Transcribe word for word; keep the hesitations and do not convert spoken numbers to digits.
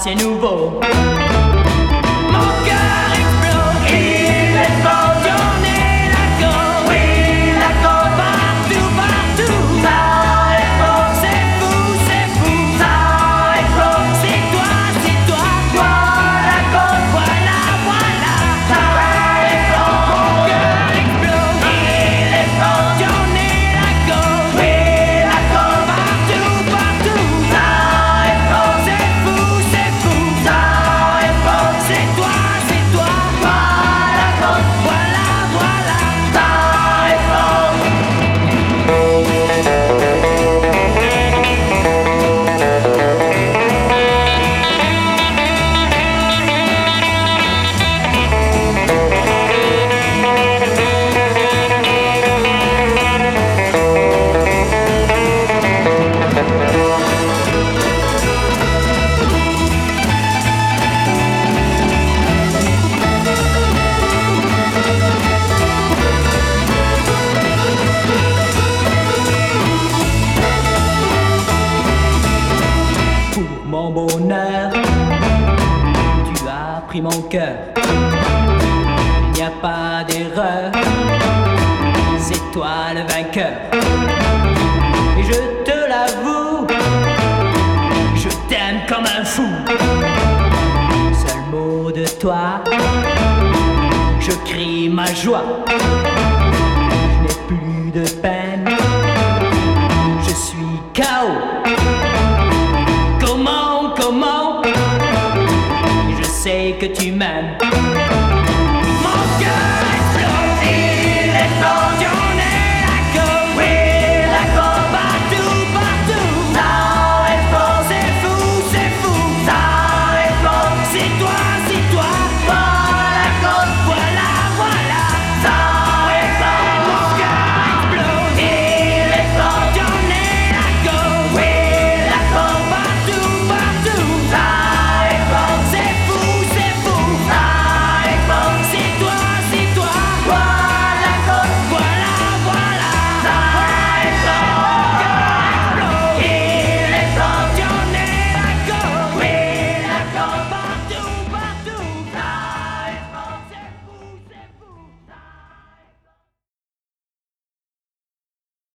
c'est nouveau. Mon cœur explose, il est fort, j'en ai la côte. Oui, la côte, partout, partout. Ça explose, c'est fou, c'est fou. Ça explose, c'est toi, c'est toi. Toi, la côte, voilà, voilà. Ça explose, mon cœur explose, il est fort, j'en ai la côte. Oui, la côte, partout, partout. Ça explose, c'est fou, c'est fou. Ça explose, c'est toi, c'est toi. Toi, la côte, voilà, voilà. Ça explose. Pour mon bonheur, tu as pris mon cœur. Il n'y a pas d'erreur, c'est toi le vainqueur. Et je te l'avoue, je t'aime comme un fou. Seul mot de toi, je crie ma joie. Je n'ai plus de peine, je suis K O. Comment, comment, je sais que tu m'aimes.